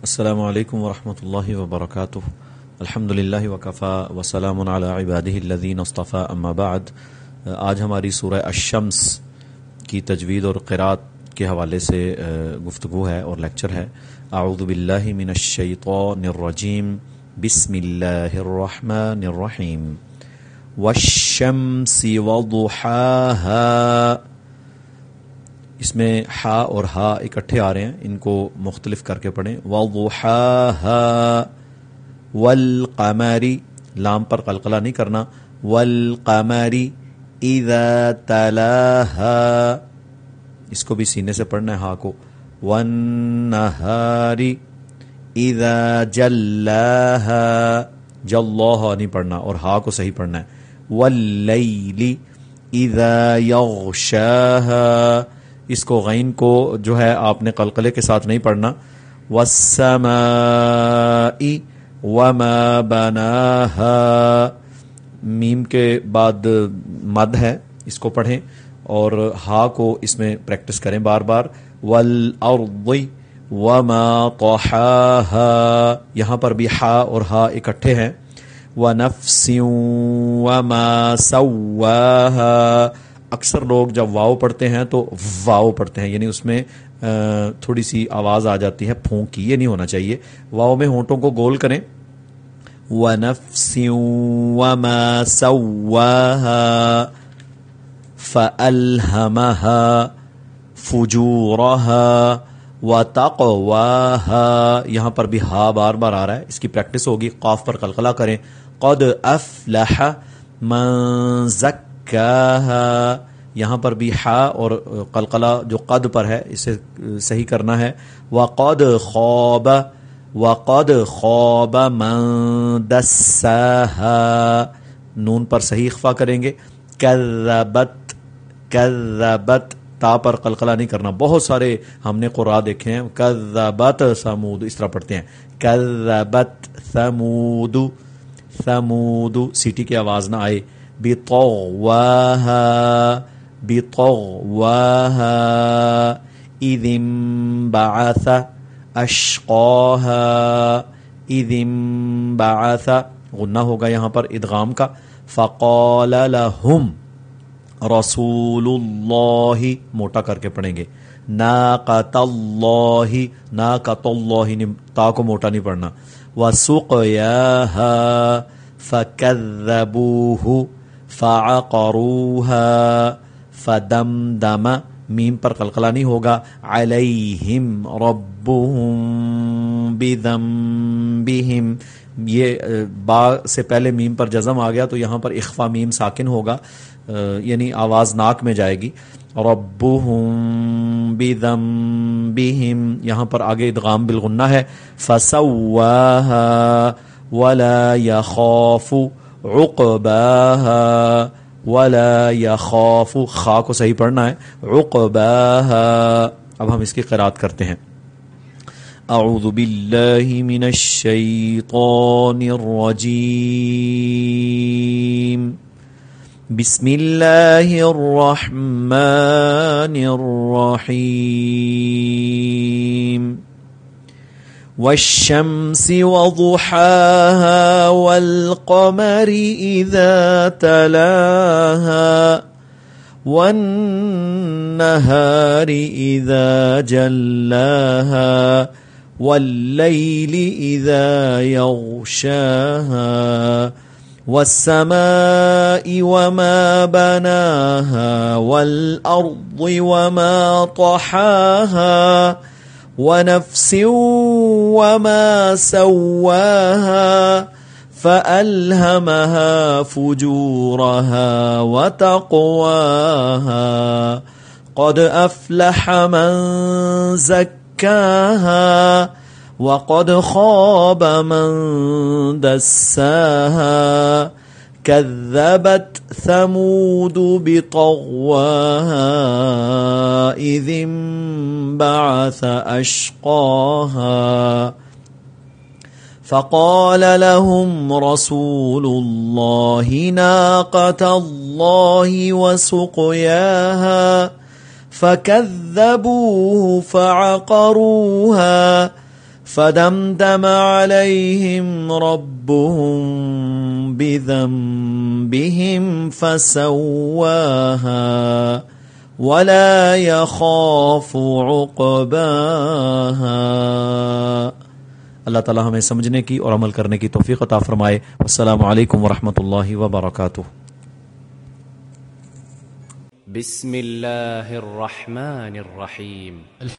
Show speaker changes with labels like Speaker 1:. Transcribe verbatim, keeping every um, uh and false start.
Speaker 1: السلام علیکم ورحمۃ اللہ وبرکاتہ. الحمد للہ وکفا وسلام علی عبادہ الذین اصطفیٰ اما بعد. آج ہماری سورہ الشمس کی تجوید اور قرات کے حوالے سے گفتگو ہے اور لیکچر ہے. اعوذ باللہ من الشیطان الرجیم. بسم اللہ الرحمن الرحیم. والشمس وضحاها. اس میں ہا اور ہا اکٹھے آ رہے ہیں، ان کو مختلف کر کے پڑھیں. وضحاها والقمر، لام پر قلقلہ نہیں کرنا. والقمر اذا تلاها، اس کو بھی سینے سے پڑھنا ہے ہا کو. والنہار اذا جلاها، جلاها نہیں پڑھنا اور ہا کو صحیح پڑھنا ہے. واللیل اذا یغشاها، اس کو غین کو جو ہے آپ نے قلقلے کے ساتھ نہیں پڑھنا. والسماء وما بناها، میم کے بعد مد ہے، اس کو پڑھیں اور ہا کو اس میں پریکٹس کریں بار بار. والارض وما طحاها، یہاں پر بھی ہا اور ہا اکٹھے ہیں. ونفس وما سواها، اکثر لوگ جب واو پڑھتے ہیں تو واو پڑھتے ہیں، یعنی اس میں تھوڑی سی آواز آ جاتی ہے پھونک کی، یہ نہیں ہونا چاہیے. واو میں ہونٹوں کو گول کریں. وَنَفْسٍ وَمَا سَوَّاهَا فَأَلْهَمَهَا فُجُورَهَا وَتَقْوَاهَا، یہاں پر بھی ہا بار بار آ رہا ہے، اس کی پریکٹس ہوگی. قاف پر قلقلہ کریں. قَدْ أَفْلَحَ مَنْ زَكَّاهَا، یہاں پر بھی ہا اور قلقلہ جو قد پر ہے اسے صحیح کرنا ہے. وَقَدْ خَابَ وَقَدْ خَابَ مَنْ دَسَّاهَا، نون پر صحیح اخفا کریں گے. کذبت کذبت، تا پر قلقلہ نہیں کرنا. بہت سارے ہم نے قراء دیکھے ہیں کذبت ثمود اس طرح پڑھتے ہیں. کذبت ثمود ثمود، سیٹی کی آواز نہ آئے. بطغواها بطغواها اذ انبعث اشقاها اذ انبعث، غنہ ہوگا یہاں پر ادغام کا. فقال لهم رسول اللہ، موٹا کر کے پڑھیں گے. ناقۃ اللہ، ناقۃ اللہ، تا کو موٹا نہیں پڑھنا. وسقیاها فکذبوه فعقروها فدمدم، میم پر قلقلہ نہیں ہوگا. علیہم ربهم بذنبهم، یہ با سے پہلے میم پر جزم آ گیا تو یہاں پر اخفا میم ساکن ہوگا، یعنی آواز ناک میں جائے گی. ربهم بذنبهم، یہاں پر آگے ادغام بالغنہ ہے. فسواها ولا يخاف عقباها ولا يخاف، خا کو صحیح پڑھنا ہے. عقباها، اب ہم اس کی قرات کرتے ہیں. اعوذ باللہ من الشیطان الرجیم. بسم اللہ الرحمن الرحیم. والشمس وضحاها والقمر إذا تلاها والنهار إذا جلاها والليل إذا يغشاها والسماء وما بناها والأرض وما طحاها ونفس وما سواها فألهمها فجورها وتقواها قد أفلح من زكاها وقد خاب من دساها كذبت ثمود بطغواها إذ انبعث أشقاها فقال لهم رسول الله ناقة الله وسقياها فكذبوه فعقروها فدمدم عليهم ربهم بذنبهم فسواها ولا يخاف عقباها. اللہ تعالی ہمیں سمجھنے کی اور عمل کرنے کی توفیق عطا فرمائے. السلام علیکم ورحمۃ اللہ وبرکاتہ.
Speaker 2: بسم اللہ الرحمن الرحیم.